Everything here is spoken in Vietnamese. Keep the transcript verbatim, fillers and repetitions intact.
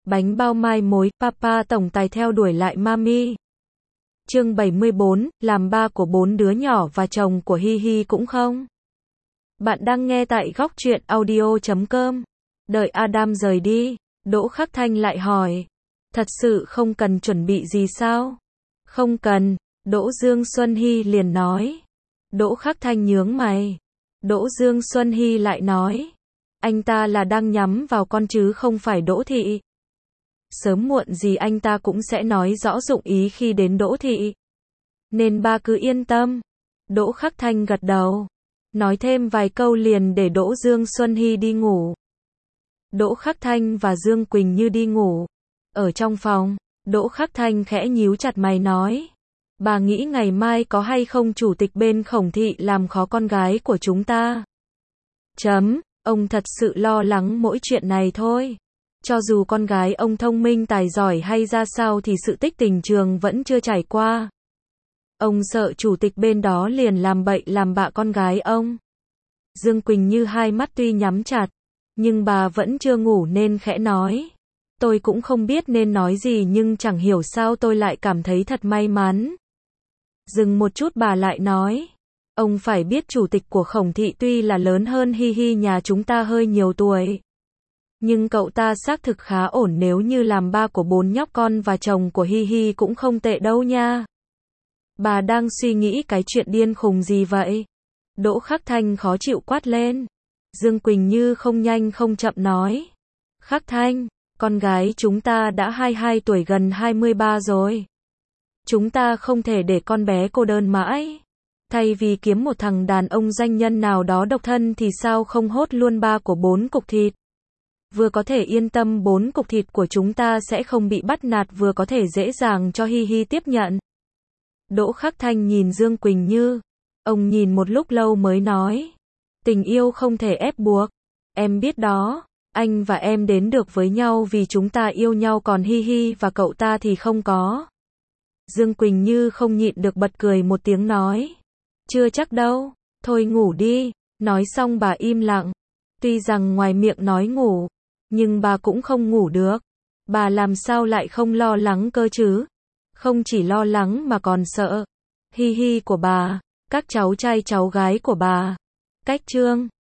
Bánh bao mai mối, Papa tổng tài theo đuổi lại Mami. Chương bảy mươi bốn, làm ba của bốn đứa nhỏ và chồng của Hi Hi cũng không. Bạn đang nghe tại góc truyện audio chấm com. Đợi Adam rời đi, Đỗ Khắc Thanh lại hỏi. Thật sự không cần chuẩn bị gì sao? Không cần, Đỗ Dương Xuân Hy liền nói. Đỗ Khắc Thanh nhướng mày. Đỗ Dương Xuân Hy lại nói. Anh ta là đang nhắm vào con chứ không phải Đỗ Thị. Sớm muộn gì anh ta cũng sẽ nói rõ dụng ý khi đến Đỗ Thị. Nên ba cứ yên tâm. Đỗ Khắc Thanh gật đầu. Nói thêm vài câu liền để Đỗ Dương Xuân Hy đi ngủ. Đỗ Khắc Thanh và Dương Quỳnh Như đi ngủ. Ở trong phòng, Đỗ Khắc Thanh khẽ nhíu chặt mày nói. Bà nghĩ ngày mai có hay không chủ tịch bên Khổng Thị làm khó con gái của chúng ta? Chấm, ông thật sự lo lắng mỗi chuyện này thôi. Cho dù con gái ông thông minh tài giỏi hay ra sao thì sự tích tình trường vẫn chưa trải qua. Ông sợ chủ tịch bên đó liền làm bậy làm bạ con gái ông. Dương Quỳnh Như hai mắt tuy nhắm chặt, nhưng bà vẫn chưa ngủ nên khẽ nói. Tôi cũng không biết nên nói gì nhưng chẳng hiểu sao tôi lại cảm thấy thật may mắn. Dừng một chút bà lại nói. Ông phải biết chủ tịch của Khổng Thị tuy là lớn hơn Hi Hi nhà chúng ta hơi nhiều tuổi. Nhưng cậu ta xác thực khá ổn, nếu như làm ba của bốn nhóc con và chồng của Hi Hi cũng không tệ đâu nha. Bà đang suy nghĩ cái chuyện điên khùng gì vậy? Đỗ Khắc Thanh khó chịu quát lên. Dương Quỳnh Như không nhanh không chậm nói. Khắc Thanh, con gái chúng ta đã hai mươi hai tuổi gần hai mươi ba rồi. Chúng ta không thể để con bé cô đơn mãi. Thay vì kiếm một thằng đàn ông doanh nhân nào đó độc thân thì sao không hốt luôn ba của bốn cục thịt. Vừa có thể yên tâm bốn cục thịt của chúng ta sẽ không bị bắt nạt, vừa có thể dễ dàng cho Hi Hi tiếp nhận. Đỗ Khắc Thanh nhìn Dương Quỳnh Như. Ông nhìn một lúc lâu mới nói. Tình yêu không thể ép buộc. Em biết đó. Anh và em đến được với nhau vì chúng ta yêu nhau, còn Hi Hi và cậu ta thì không có. Dương Quỳnh Như không nhịn được bật cười một tiếng nói. Chưa chắc đâu. Thôi ngủ đi. Nói xong bà im lặng. Tuy rằng ngoài miệng nói ngủ, nhưng bà cũng không ngủ được. Bà làm sao lại không lo lắng cơ chứ? Không chỉ lo lắng mà còn sợ Hi Hi của bà, các cháu trai cháu gái của bà. Cách chương